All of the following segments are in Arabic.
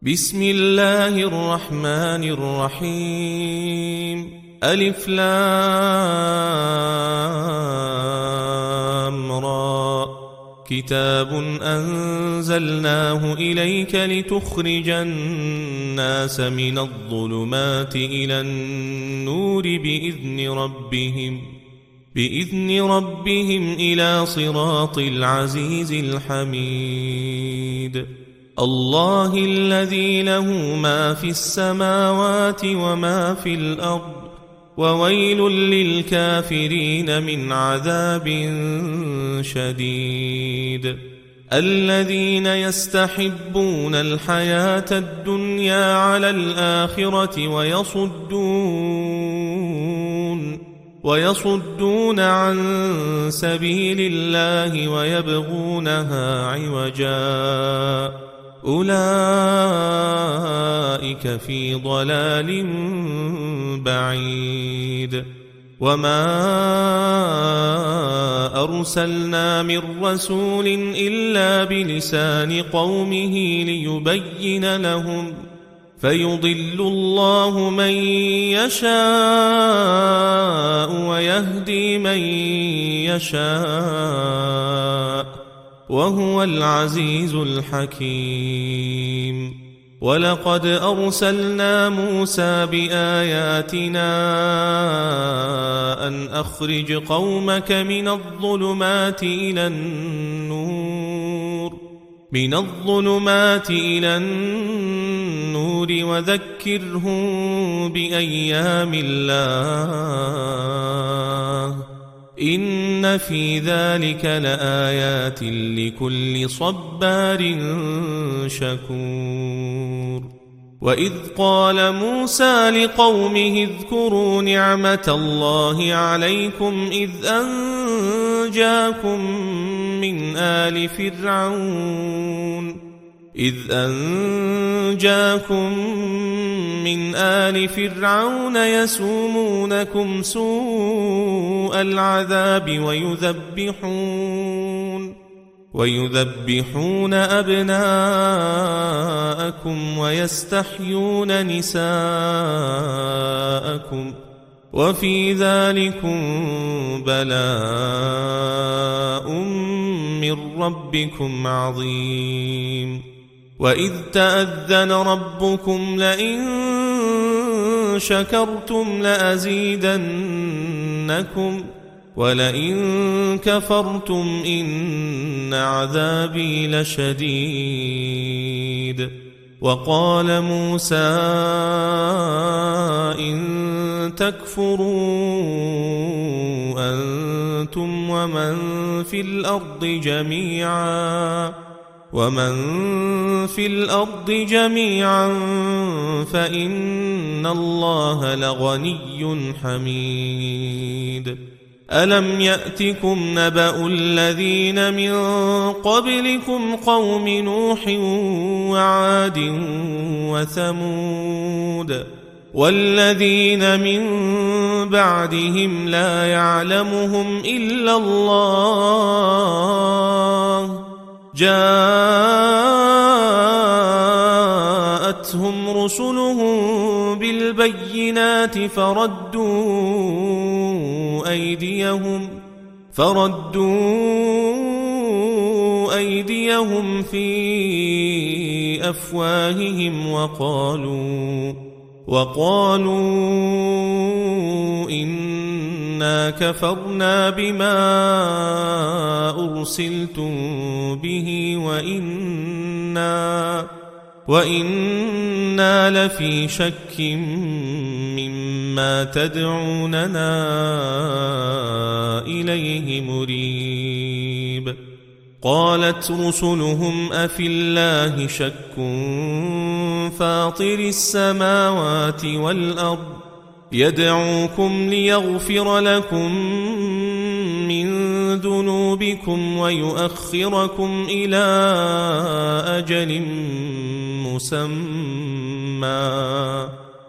بسم الله الرحمن الرحيم. ألف لام را. كتاب أنزلناه إليك لتخرج الناس من الظلمات إلى النور بإذن ربهم إلى صراط العزيز الحميد. الله الذي له ما في السماوات وما في الأرض، وويل للكافرين من عذاب شديد. الذين يستحبون الحياة الدنيا على الآخرة ويصدون عن سبيل الله ويبغونها عوجا، أولئك في ضلال بعيد. وما أرسلنا من رسول إلا بلسان قومه ليبين لهم، فيضل الله من يشاء ويهدي من يشاء، وهو العزيز الحكيم. ولقد أرسلنا موسى بآياتنا أن أخرج قومك من الظلمات إلى النور وذكرهم بأيام الله، إن في ذلك لآيات لكل صبار شكور. وإذ قال موسى لقومه اذكروا نعمة الله عليكم إذ أنجاكم من آل فرعون يسومونكم سوء العذاب ويذبحون أبناءكم ويستحيون نساءكم، وفي ذلكم بلاء من ربكم عظيم. وإذ تأذن ربكم لئن شكرتم لأزيدنكم ولئن كفرتم إن عذابي لشديد. وقال موسى إن تكفروا أنتم ومن في الأرض جميعا فإن الله لغني حميد. ألم يأتكم نبأ الذين من قبلكم قوم نوح وعاد وثمود والذين من بعدهم لا يعلمهم إلا الله، جاءتهم رسلهم بالبينات فردوا أيديهم في أفواههم وقالوا إنا كفرنا بما أرسلتم به وإنا لفي شك مما تدعوننا إليه مريب. قالت رسلهم أفي الله شك فاطر السماوات والأرض يدعوكم ليغفر لكم من ذنوبكم ويؤخركم إلى أجل مسمى،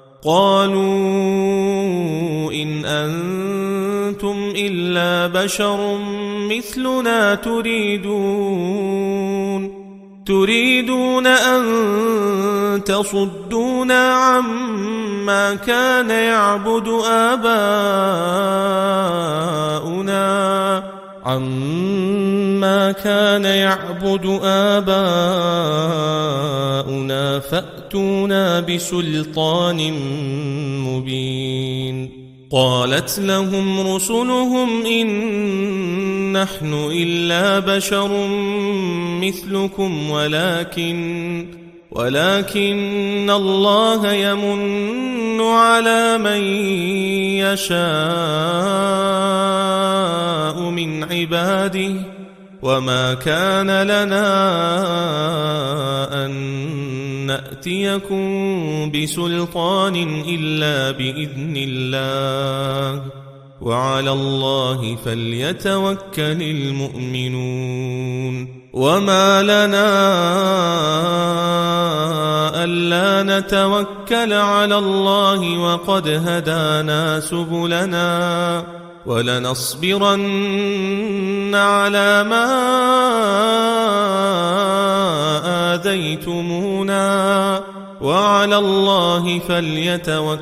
قالوا إن أنتم إلا بشر مثلنا تريدون أن تصدونا عما كان يعبد آباؤنا فأتونا بسلطان مبين. قالت لهم رسلهم إن نحن إلا بشر مثلكم ولكن الله يمن على من يشاء من عباده وما كان لنا أن نأتيكم بسلطان إلا بإذن الله وعلى الله فليتوكل المؤمنون. وما لنا ألا نتوكل على الله وقد هدانا سبلنا ولنصبرن على ما آذيتمونا وعلى الله فليتوكل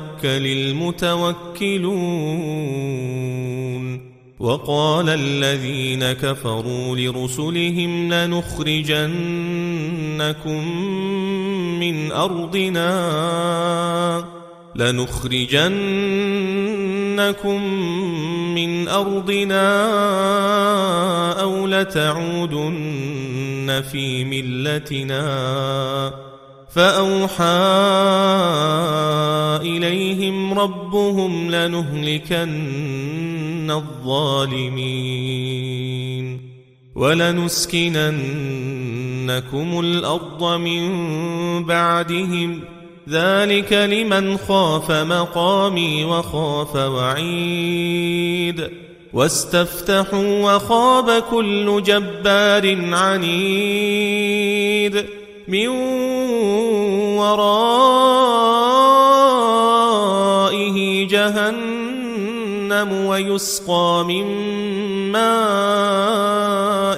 المتوكلون. وقال الذين كفروا لرسلهم لنخرجنكم من أرضنا أو لتعودن في ملتنا فأوحى إليهم ربهم لنهلكن الظالمين ولنسكننكم الأرض من بعدهم ذلك لمن خاف مقامي وخاف وعيد. واستفتحوا وخاب كل جبار عنيد من ورائه جهنم ويسقى من ماء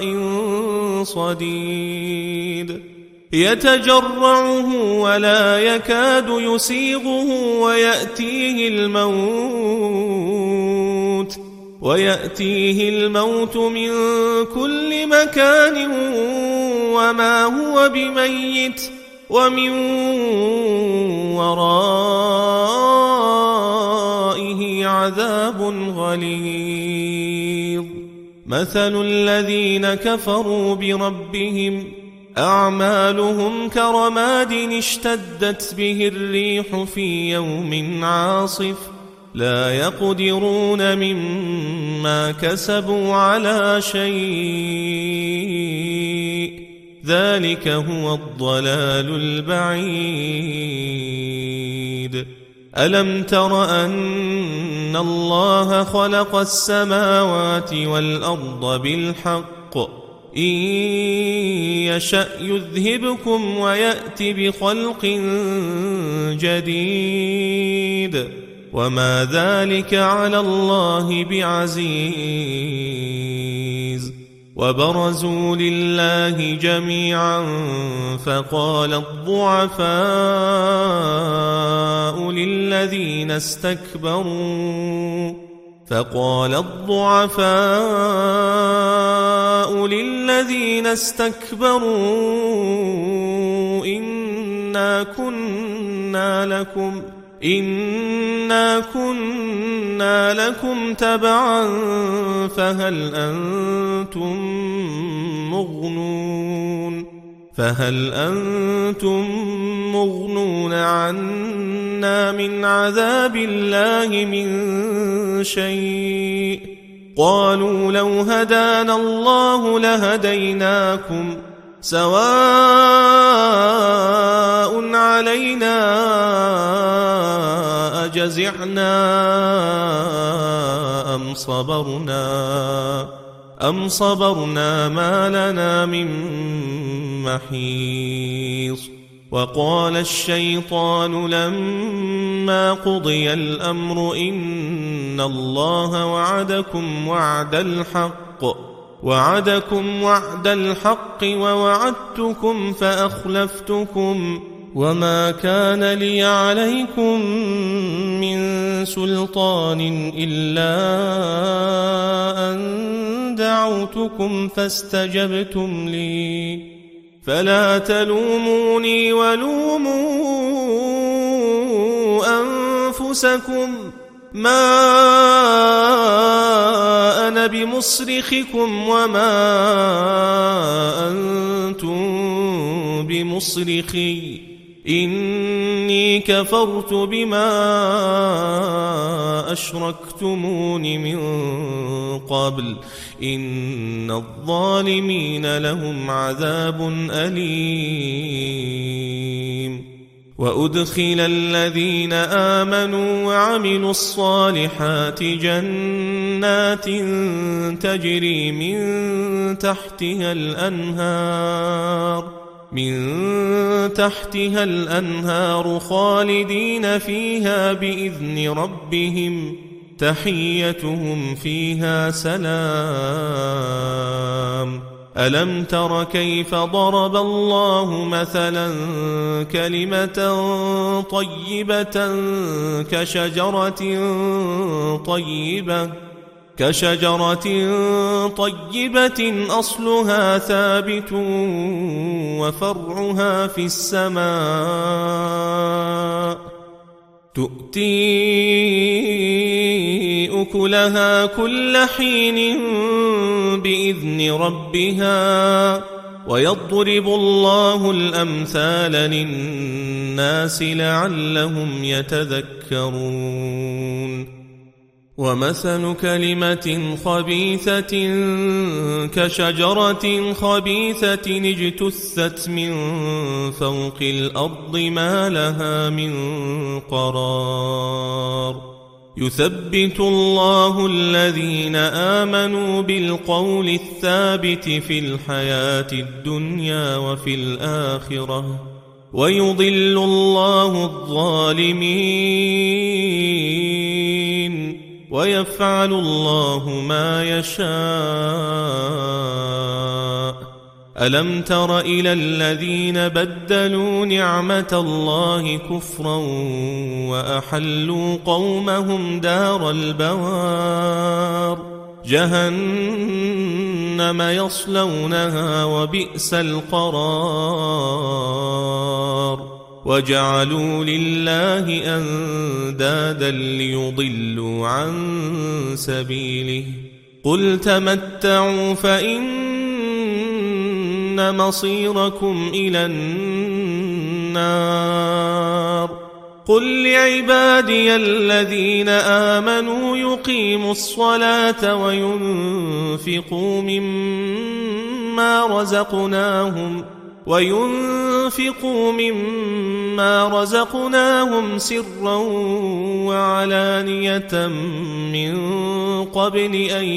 صديد يتجرعه ولا يكاد يسيغه ويأتيه الموت من كل مكان وما هو بميت ومن ورائه عذاب غليظ. مثل الذين كفروا بربهم أعمالهم كرماد اشتدت به الريح في يوم عاصف لا يقدرون مما كسبوا على شيء ذلك هو الضلال البعيد. ألم تر أن الله خلق السماوات والأرض بالحق إن يشأ يذهبكم ويأت بخلق جديد وما ذلك على الله بعزيز. وبرزوا لله جميعا فقال الضعفاء للذين استكبروا إنا كنا لكم تبعا فهل أنتم مغنون عنا من عذاب الله من شيء قالوا لو هدانا الله لهديناكم سواء علينا أجزعنا أم صبرنا ما لنا من محيص. وقال الشيطان لما قضي الأمر إن الله وعدكم وعد الحق وعدكم وعد الحق ووعدتكم فأخلفتكم وما كان لي عليكم من سلطان إلا أن دعوتكم فاستجبتم لي فلا تلوموني ولوموا أنفسكم ما أنا بمصرخكم وما أنتم بمصرخي إني كفرت بما أشركتمون من قبل إن الظالمين لهم عذاب أليم وأدخل الذين آمنوا وعملوا الصالحات جنات تجري من تحتها الأنهار خالدين فيها بإذن ربهم تحيتهم فيها سلام ألم تر كيف ضرب الله مثلا كلمة طيبة كشجرة طيبة أصلها ثابت وفرعها في السماء تؤتي أكلها كل حين بإذن ربها ويضرب الله الأمثال للناس لعلهم يتذكرون ومثل كلمة خبيثة كشجرة خبيثة اجتثت من فوق الأرض ما لها من قرار يثبت الله الذين آمنوا بالقول الثابت في الحياة الدنيا وفي الآخرة ويضل الله الظالمين ويفعل الله ما يشاء ألم تر إلى الذين بدلوا نعمة الله كفرا وأحلوا قومهم دار البوار جهنم يصلونها وبئس القرار وجعلوا لله أندادا ليضلوا عن سبيله قل تمتعوا فإن مصيركم إلى النار قل لعبادي الذين آمنوا يقيموا الصلاة وينفقوا مما رزقناهم سرا وعلانية من قبل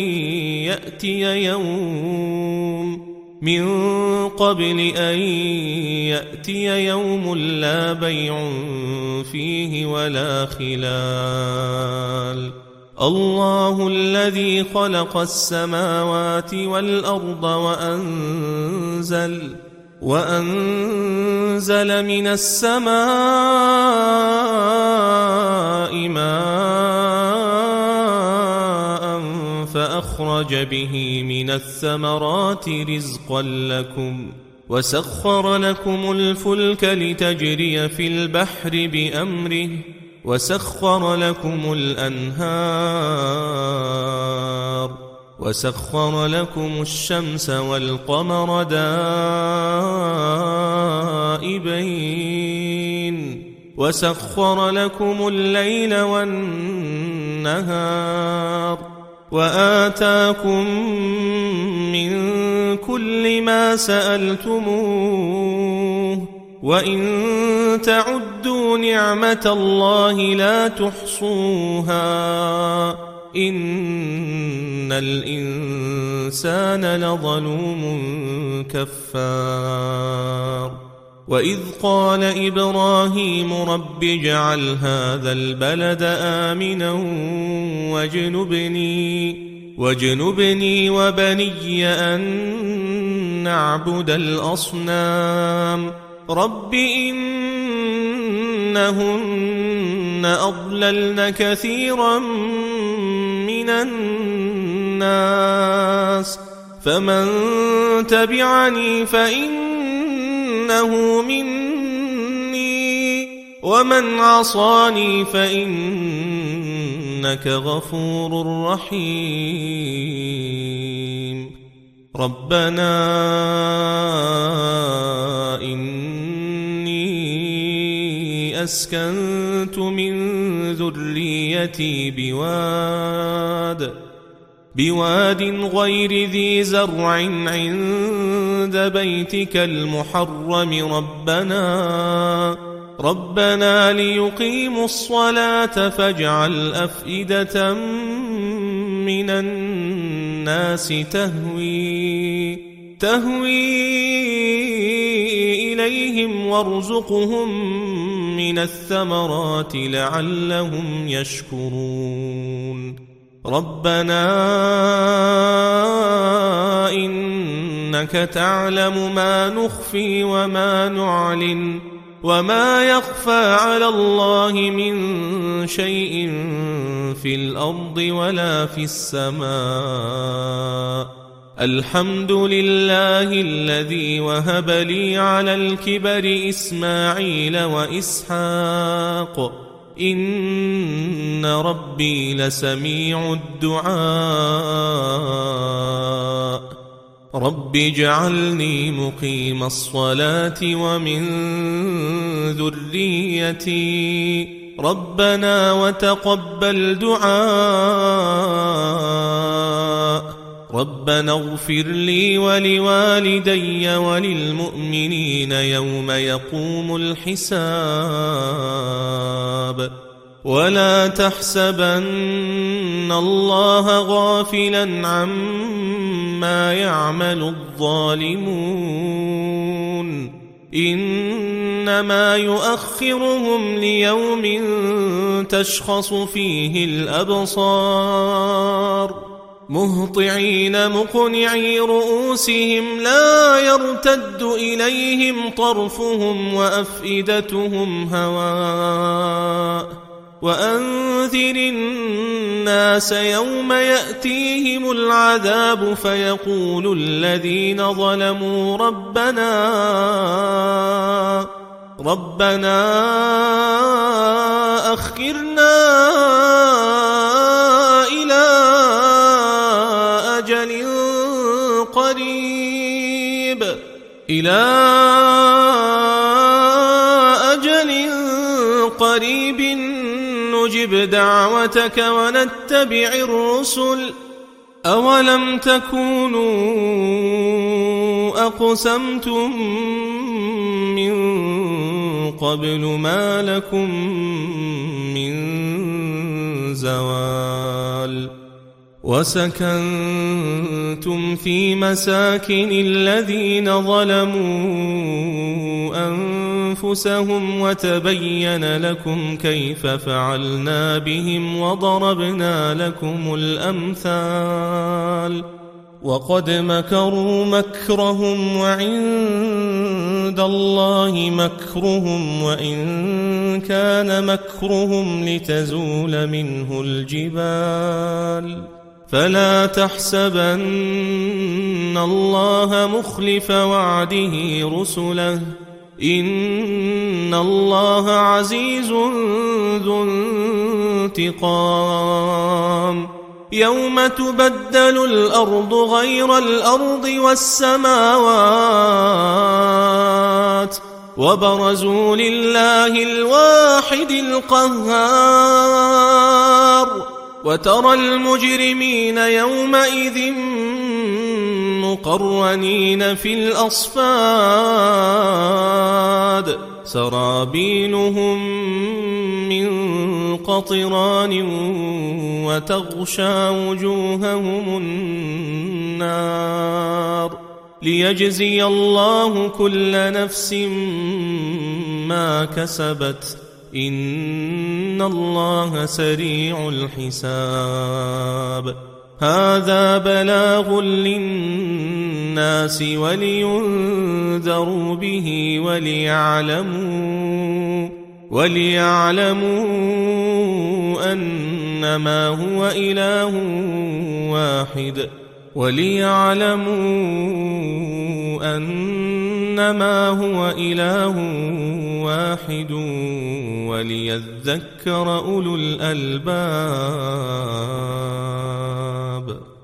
أن يأتي يوم لا بيع فيه ولا خلال الله الذي خلق السماوات والأرض وأنزل من السماء ماء فأخرج به من الثمرات رزقا لكم وسخر لكم الفلك لتجري في البحر بأمره وسخر لكم الأنهار وسخر لكم الشمس والقمر دائبين وسخر لكم الليل والنهار وآتاكم من كل ما سألتموه وإن تعدوا نعمة الله لا تحصوها إن الإنسان لظلوم كفار وإذ قال إبراهيم رب اجعل هذا البلد آمنا واجنبني وبني أن نعبد الأصنام رب إنهن أضللن كثيرا من الناس فمن تبعني فإنه مني ومن عصاني فإنك غفور رحيم ربنا إني أسكنت من ذريتي بواد غير ذي زرع عند بيتك المحرم ربنا ليقيموا الصلاة فاجعل أفئدة من الناس تهوي إليهم وارزقهم من الثمرات لعلهم يشكرون ربنا إنك تعلم ما نخفي وما نعلن وما يخفى على الله من شيء في الأرض ولا في السماء الحمد لله الذي وهب لي على الكبر إسماعيل وإسحاق إن ربي لسميع الدعاء رب اجعلني مقيم الصلاة ومن ذريتي ربنا وتقبل دعاء ربنا اغفر لي ولوالدي وللمؤمنين يوم يقوم الحساب ولا تحسبن الله غافلا عما يعمل الظالمون إنما يؤخرهم ليوم تشخص فيه الأبصار مهطعين مقنعي رؤوسهم لا يرتد إليهم طرفهم وأفئدتهم هواء وأنذر الناس يوم يأتيهم العذاب فيقول الذين ظلموا ربنا أخرنا إلى أجل قريب نجب دعوتك ونتبع الرسل أولم تكونوا أقسمتم من قبل ما لكم من زوال وسكنتم في مساكن الذين ظلموا أنفسهم وتبين لكم كيف فعلنا بهم وضربنا لكم الأمثال وقد مكروا مكرهم وعند الله مكرهم وإن كان مكرهم لتزول منه الجبال فلا تحسبن الله مخلف وعده رسله إن الله عزيز ذو انتقام يوم تبدل الأرض غير الأرض والسماوات وبرزوا لله الواحد القهار وترى المجرمين يومئذ مقرنين في الأصفاد سرابيلهم من قطران وتغشى وجوههم النار ليجزي الله كل نفس ما كسبت إن الله سريع الحساب هذا بلاغ للناس ولينذروا به وليعلموا أنما هو إله واحد وليذكر أولو الألباب.